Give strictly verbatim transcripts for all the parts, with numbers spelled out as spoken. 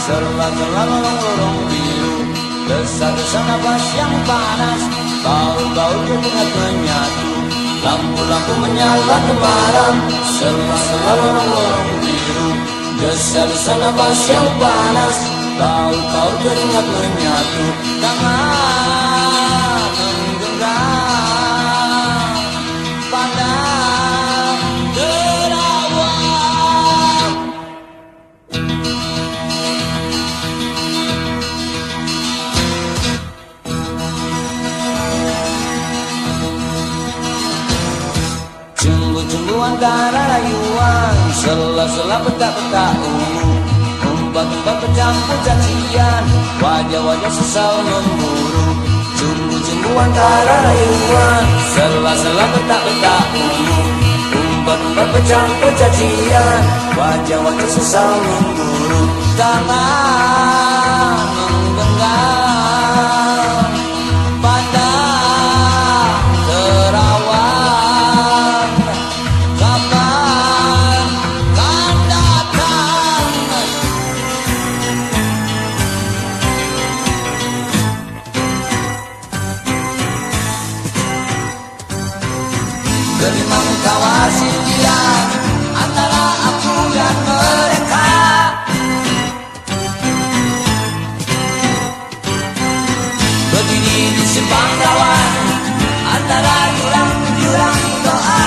sela-sela lorong-lorong biru, desa-desa nafas yang panas, bau-bau keringat menyatu, lampu-lampu menyala temaram, sela-sela lorong-lorong biru, desa-desa nafas yang panas, bau-bau keringat menyatu, tangan menggenggam pandang terawang. Jumbu-jumbu antara rayuan, sela-sela petak-petak ungu, umpat-umpat bercampur cacian, wajah-wajah sesal memburu. Jumbu-jumbu antara rayuan, sela-sela petak-petak ungu, umpat-umpat bercampur cacian, wajah-wajah sesal memburu. Tangan menggenggam pandang terawang, kapan kan datang? Kelima mengkawasi dia antara aku dan mereka. Berdiri di simpang rawan antara jurang-jurang doa.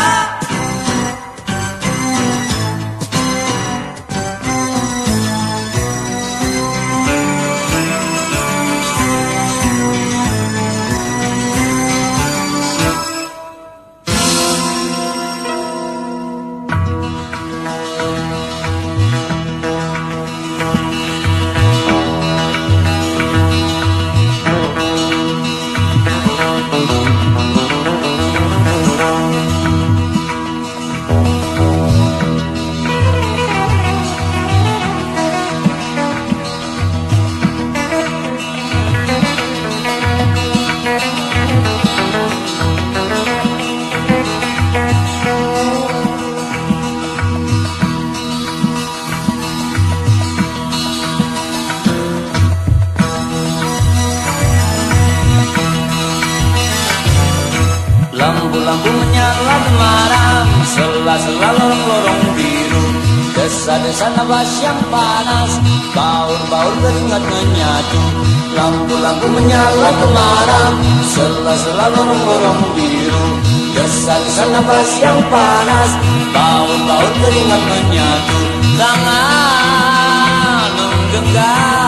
Lampu-lampu menyala temaram, sela-sela lorong-lorong biru, desa-desa nafas yang panas, baur-baur keringat menyatu. Lampu-lampu menyala temaram, sela-sela lorong-lorong biru, desa-desa nafas yang panas, baur-baur keringat menyatu. Tangan menggenggam